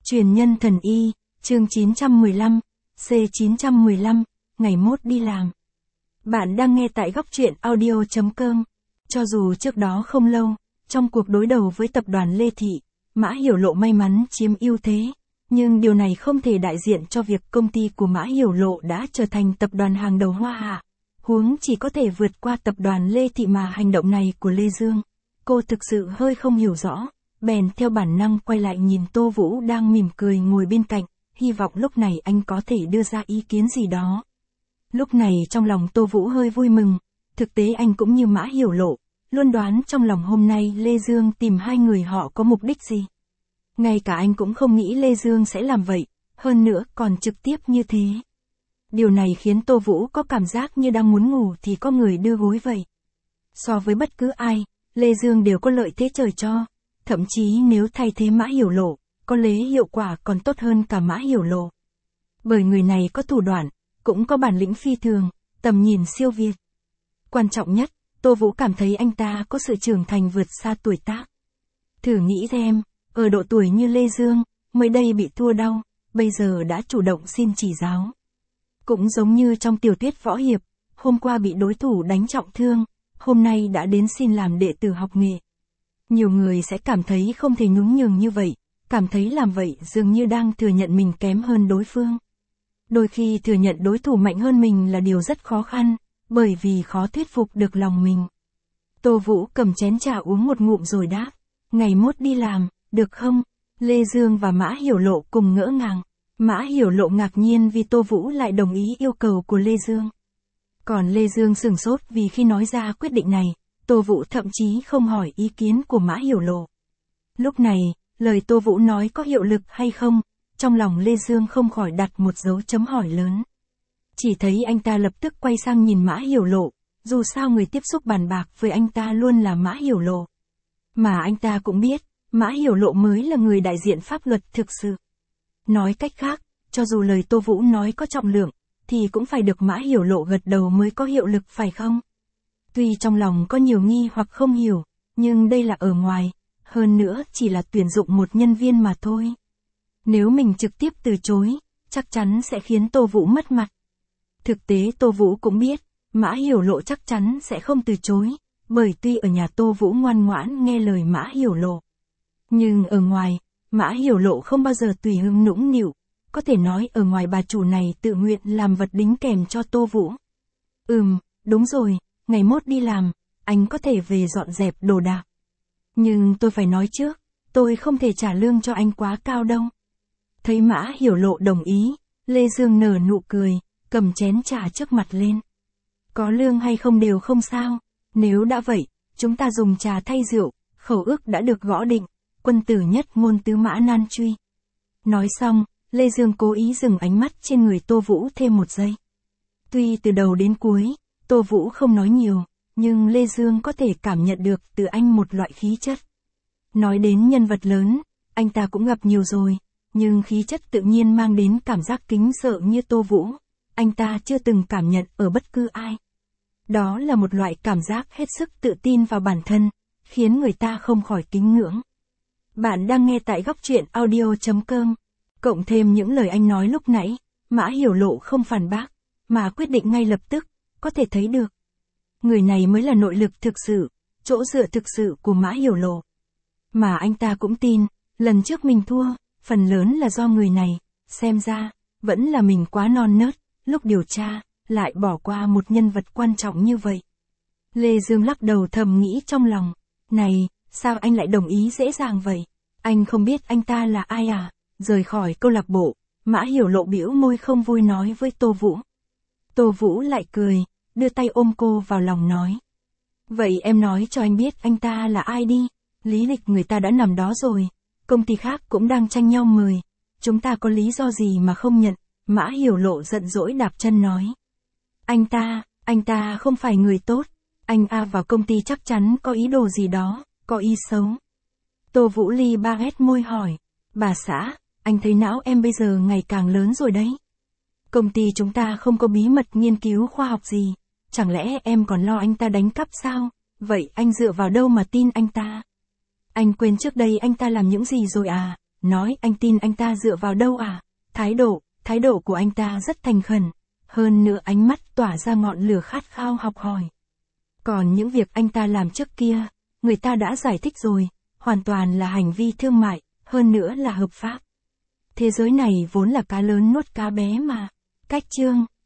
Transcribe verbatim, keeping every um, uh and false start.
Truyền nhân thần y, chương chín trăm mười lăm, C chín trăm mười lăm, ngày mốt đi làm. Bạn đang nghe tại góc truyện audio chấm com. Cho dù trước đó không lâu, trong cuộc đối đầu với tập đoàn Lê Thị, Mã Hiểu Lộ may mắn chiếm ưu thế, nhưng điều này không thể đại diện cho việc công ty của Mã Hiểu Lộ đã trở thành tập đoàn hàng đầu Hoa Hạ. Huống chỉ có thể vượt qua tập đoàn Lê Thị mà hành động này của Lê Dương. Cô thực sự hơi không hiểu rõ, bèn theo bản năng quay lại nhìn Tô Vũ đang mỉm cười ngồi bên cạnh, hy vọng lúc này anh có thể đưa ra ý kiến gì đó. Lúc này trong lòng Tô Vũ hơi vui mừng, thực tế anh cũng như Mã Hiểu Lộ, luôn đoán trong lòng hôm nay Lê Dương tìm hai người họ có mục đích gì. Ngay cả anh cũng không nghĩ Lê Dương sẽ làm vậy, hơn nữa còn trực tiếp như thế. Điều này khiến Tô Vũ có cảm giác như đang muốn ngủ thì có người đưa gối vậy. So với bất cứ ai, Lê Dương đều có lợi thế trời cho, thậm chí nếu thay thế Mã Hiểu Lộ, có lẽ hiệu quả còn tốt hơn cả Mã Hiểu Lộ. Bởi người này có thủ đoạn, cũng có bản lĩnh phi thường, tầm nhìn siêu việt. Quan trọng nhất, Tô Vũ cảm thấy anh ta có sự trưởng thành vượt xa tuổi tác. Thử nghĩ xem, ở độ tuổi như Lê Dương, mới đây bị thua đau, bây giờ đã chủ động xin chỉ giáo. Cũng giống như trong tiểu thuyết võ hiệp, hôm qua bị đối thủ đánh trọng thương, hôm nay đã đến xin làm đệ tử học nghệ. Nhiều người sẽ cảm thấy không thể nhún nhường như vậy, cảm thấy làm vậy dường như đang thừa nhận mình kém hơn đối phương. Đôi khi thừa nhận đối thủ mạnh hơn mình là điều rất khó khăn, bởi vì khó thuyết phục được lòng mình. Tô Vũ cầm chén trà uống một ngụm rồi đáp, ngày mốt đi làm, được không? Lê Dương và Mã Hiểu Lộ cùng ngỡ ngàng. Mã Hiểu Lộ ngạc nhiên vì Tô Vũ lại đồng ý yêu cầu của Lê Dương. Còn Lê Dương sửng sốt vì khi nói ra quyết định này, Tô Vũ thậm chí không hỏi ý kiến của Mã Hiểu Lộ. Lúc này, lời Tô Vũ nói có hiệu lực hay không, trong lòng Lê Dương không khỏi đặt một dấu chấm hỏi lớn. Chỉ thấy anh ta lập tức quay sang nhìn Mã Hiểu Lộ, dù sao người tiếp xúc bàn bạc với anh ta luôn là Mã Hiểu Lộ. Mà anh ta cũng biết, Mã Hiểu Lộ mới là người đại diện pháp luật thực sự. Nói cách khác, cho dù lời Tô Vũ nói có trọng lượng, thì cũng phải được Mã Hiểu Lộ gật đầu mới có hiệu lực phải không? Tuy trong lòng có nhiều nghi hoặc không hiểu, nhưng đây là ở ngoài, hơn nữa chỉ là tuyển dụng một nhân viên mà thôi. Nếu mình trực tiếp từ chối, chắc chắn sẽ khiến Tô Vũ mất mặt. Thực tế Tô Vũ cũng biết, Mã Hiểu Lộ chắc chắn sẽ không từ chối, bởi tuy ở nhà Tô Vũ ngoan ngoãn nghe lời Mã Hiểu Lộ. Nhưng ở ngoài, Mã Hiểu Lộ không bao giờ tùy hứng nũng nịu, có thể nói ở ngoài bà chủ này tự nguyện làm vật đính kèm cho Tô Vũ. Ừm, đúng rồi, ngày mốt đi làm, anh có thể về dọn dẹp đồ đạc. Nhưng tôi phải nói trước, tôi không thể trả lương cho anh quá cao đâu. Thấy Mã Hiểu Lộ đồng ý, Lê Dương nở nụ cười, cầm chén trà trước mặt lên. Có lương hay không đều không sao, nếu đã vậy, chúng ta dùng trà thay rượu, khẩu ước đã được gõ định, quân tử nhất ngôn tứ mã nan truy. Nói xong, Lê Dương cố ý dừng ánh mắt trên người Tô Vũ thêm một giây. Tuy từ đầu đến cuối, Tô Vũ không nói nhiều, nhưng Lê Dương có thể cảm nhận được từ anh một loại khí chất. Nói đến nhân vật lớn, anh ta cũng gặp nhiều rồi, nhưng khí chất tự nhiên mang đến cảm giác kính sợ như Tô Vũ, anh ta chưa từng cảm nhận ở bất cứ ai. Đó là một loại cảm giác hết sức tự tin vào bản thân, khiến người ta không khỏi kính ngưỡng. Bạn đang nghe tại góc truyện audio chấm com. Cộng thêm những lời anh nói lúc nãy, Mã Hiểu Lộ không phản bác, mà quyết định ngay lập tức, có thể thấy được. Người này mới là nội lực thực sự, chỗ dựa thực sự của Mã Hiểu Lộ. Mà anh ta cũng tin, lần trước mình thua, phần lớn là do người này, xem ra, vẫn là mình quá non nớt, lúc điều tra, lại bỏ qua một nhân vật quan trọng như vậy. Lê Dương lắc đầu thầm nghĩ trong lòng, này, sao anh lại đồng ý dễ dàng vậy? Anh không biết anh ta là ai à? Rời khỏi câu lạc bộ, Mã Hiểu Lộ bĩu môi không vui nói với Tô Vũ. Tô Vũ lại cười, đưa tay ôm cô vào lòng nói. Vậy em nói cho anh biết anh ta là ai đi, lý lịch người ta đã nằm đó rồi, công ty khác cũng đang tranh nhau mời, chúng ta có lý do gì mà không nhận, Mã Hiểu Lộ giận dỗi đạp chân nói. Anh ta, anh ta không phải người tốt, anh A vào công ty chắc chắn có ý đồ gì đó, có ý xấu. Tô Vũ Ly ba hét môi hỏi, bà xã, anh thấy não em bây giờ ngày càng lớn rồi đấy. Công ty chúng ta không có bí mật nghiên cứu khoa học gì, chẳng lẽ em còn lo anh ta đánh cắp sao, vậy anh dựa vào đâu mà tin anh ta? Anh quên trước đây anh ta làm những gì rồi à, nói anh tin anh ta dựa vào đâu à? Thái độ, thái độ của anh ta rất thành khẩn. Hơn nữa ánh mắt tỏa ra ngọn lửa khát khao học hỏi. Còn những việc anh ta làm trước kia, người ta đã giải thích rồi, hoàn toàn là hành vi thương mại, hơn nữa là hợp pháp. Thế giới này vốn là cá lớn nuốt cá bé mà. Cách chương